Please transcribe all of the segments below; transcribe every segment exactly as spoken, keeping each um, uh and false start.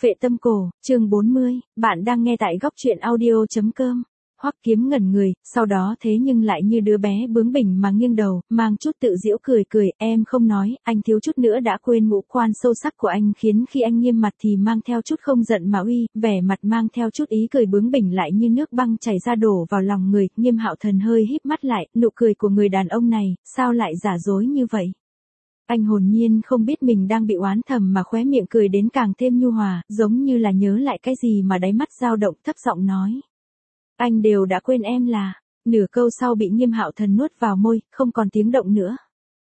Phệ tâm cổ, chương bốn mươi, bạn đang nghe tại góc truyện audio.com. Hoắc Kiếm ngẩn người, sau đó thế nhưng lại như đứa bé bướng bỉnh mà nghiêng đầu, mang chút tự giễu cười cười, em không nói, anh thiếu chút nữa đã quên ngũ quan sâu sắc của anh, khiến khi anh nghiêm mặt thì mang theo chút không giận mà uy, vẻ mặt mang theo chút ý cười bướng bỉnh lại như nước băng chảy ra đổ vào lòng người. Nghiêm Hạo Thần hơi híp mắt lại, nụ cười của người đàn ông này, sao lại giả dối như vậy? Anh hồn nhiên không biết mình đang bị oán thầm mà khóe miệng cười đến càng thêm nhu hòa, giống như là nhớ lại cái gì mà đáy mắt dao động, thấp giọng nói. Anh đều đã quên em là, nửa câu sau bị Nghiêm Hạo Thần nuốt vào môi, không còn tiếng động nữa.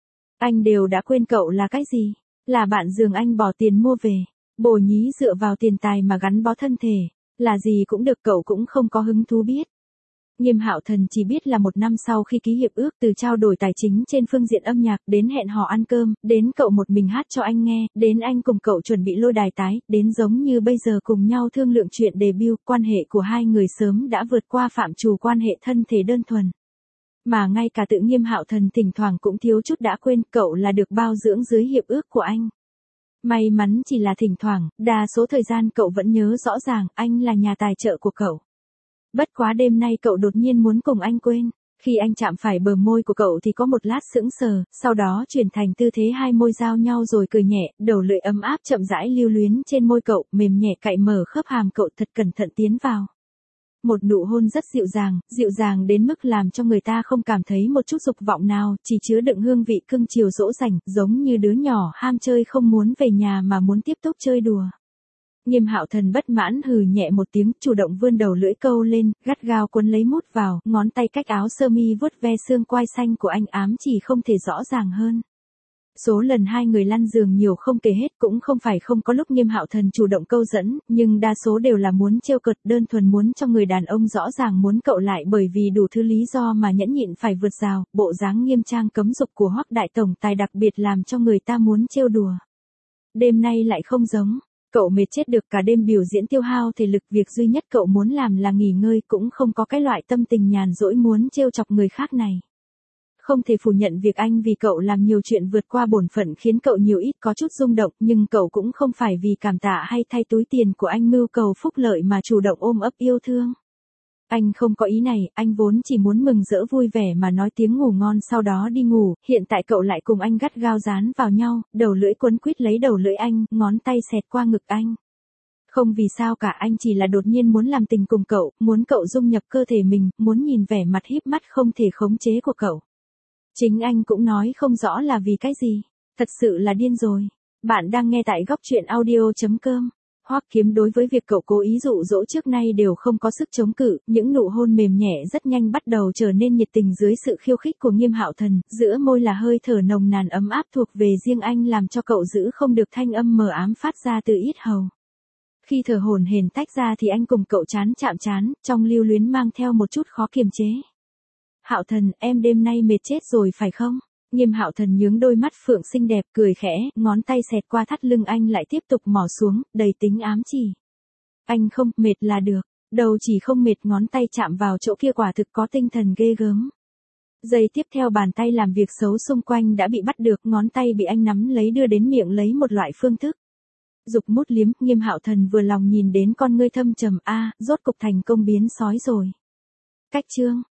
Anh đều đã quên cậu là cái gì? Là bạn giường anh bỏ tiền mua về, bồ nhí dựa vào tiền tài mà gắn bó thân thể, là gì cũng được, cậu cũng không có hứng thú biết. Nghiêm Hạo Thần chỉ biết là một năm sau khi ký hiệp ước, từ trao đổi tài chính trên phương diện âm nhạc, đến hẹn hò ăn cơm, đến cậu một mình hát cho anh nghe, đến anh cùng cậu chuẩn bị lôi đài tái, đến giống như bây giờ cùng nhau thương lượng chuyện debut, quan hệ của hai người sớm đã vượt qua phạm trù quan hệ thân thể đơn thuần. Mà ngay cả tự Nghiêm Hạo Thần thỉnh thoảng cũng thiếu chút đã quên, cậu là được bao dưỡng dưới hiệp ước của anh. May mắn chỉ là thỉnh thoảng, đa số thời gian cậu vẫn nhớ rõ ràng, anh là nhà tài trợ của cậu. Bất quá đêm nay cậu đột nhiên muốn cùng anh quên. Khi anh chạm phải bờ môi của cậu thì có một lát sững sờ, sau đó chuyển thành tư thế hai môi giao nhau rồi cười nhẹ, đầu lưỡi ấm áp chậm rãi lưu luyến trên môi cậu, mềm nhẹ cạy mở khớp hàm cậu, thật cẩn thận tiến vào. Một nụ hôn rất dịu dàng, dịu dàng đến mức làm cho người ta không cảm thấy một chút dục vọng nào, chỉ chứa đựng hương vị cưng chiều dỗ dành, giống như đứa nhỏ ham chơi không muốn về nhà mà muốn tiếp tục chơi đùa. Nghiêm Hạo Thần bất mãn hừ nhẹ một tiếng, chủ động vươn đầu lưỡi câu lên, gắt gao cuốn lấy mút vào, ngón tay cách áo sơ mi vuốt ve xương quai xanh của anh, ám chỉ không thể rõ ràng hơn. Số lần hai người lăn giường nhiều không kể hết, cũng không phải không có lúc Nghiêm Hạo Thần chủ động câu dẫn, nhưng đa số đều là muốn trêu cợt, đơn thuần muốn cho người đàn ông rõ ràng muốn cậu lại, bởi vì đủ thứ lý do mà nhẫn nhịn phải vượt rào. Bộ dáng nghiêm trang cấm dục của Hoắc đại tổng tài đặc biệt làm cho người ta muốn trêu đùa. Đêm nay lại không giống. Cậu mệt chết được, cả đêm biểu diễn tiêu hao thể lực, việc duy nhất cậu muốn làm là nghỉ ngơi, cũng không có cái loại tâm tình nhàn rỗi muốn trêu chọc người khác này. Không thể phủ nhận việc anh vì cậu làm nhiều chuyện vượt qua bổn phận khiến cậu nhiều ít có chút rung động, nhưng cậu cũng không phải vì cảm tạ hay thay túi tiền của anh mưu cầu phúc lợi mà chủ động ôm ấp yêu thương. Anh không có ý này, anh vốn chỉ muốn mừng rỡ vui vẻ mà nói tiếng ngủ ngon sau đó đi ngủ, hiện tại cậu lại cùng anh gắt gao dán vào nhau, đầu lưỡi quấn quýt lấy đầu lưỡi anh, ngón tay xẹt qua ngực anh. Không vì sao cả, anh chỉ là đột nhiên muốn làm tình cùng cậu, muốn cậu dung nhập cơ thể mình, muốn nhìn vẻ mặt híp mắt không thể khống chế của cậu. Chính anh cũng nói không rõ là vì cái gì, thật sự là điên rồi. Bạn đang nghe tại góc truyện audio.com. Hoắc Kiếm đối với việc cậu cố ý dụ dỗ trước nay đều không có sức chống cự, những nụ hôn mềm nhẹ rất nhanh bắt đầu trở nên nhiệt tình dưới sự khiêu khích của Nghiêm Hạo Thần, giữa môi là hơi thở nồng nàn ấm áp thuộc về riêng anh làm cho cậu giữ không được thanh âm mờ ám phát ra từ yết hầu. Khi thở hổn hển tách ra thì anh cùng cậu chán chạm chán, trong lưu luyến mang theo một chút khó kiềm chế. Hạo Thần, em đêm nay mệt chết rồi phải không? Nghiêm Hạo Thần nhướng đôi mắt phượng xinh đẹp, cười khẽ, ngón tay xẹt qua thắt lưng anh lại tiếp tục mò xuống, đầy tính ám chỉ. Anh không, mệt là được, đầu chỉ không mệt, ngón tay chạm vào chỗ kia quả thực có tinh thần ghê gớm. Giây tiếp theo bàn tay làm việc xấu xung quanh đã bị bắt được, ngón tay bị anh nắm lấy đưa đến miệng lấy một loại phương thức. Dục mút liếm, Nghiêm Hạo Thần vừa lòng nhìn đến con ngươi thâm trầm, a, rốt cục thành công biến sói rồi. Cách chương.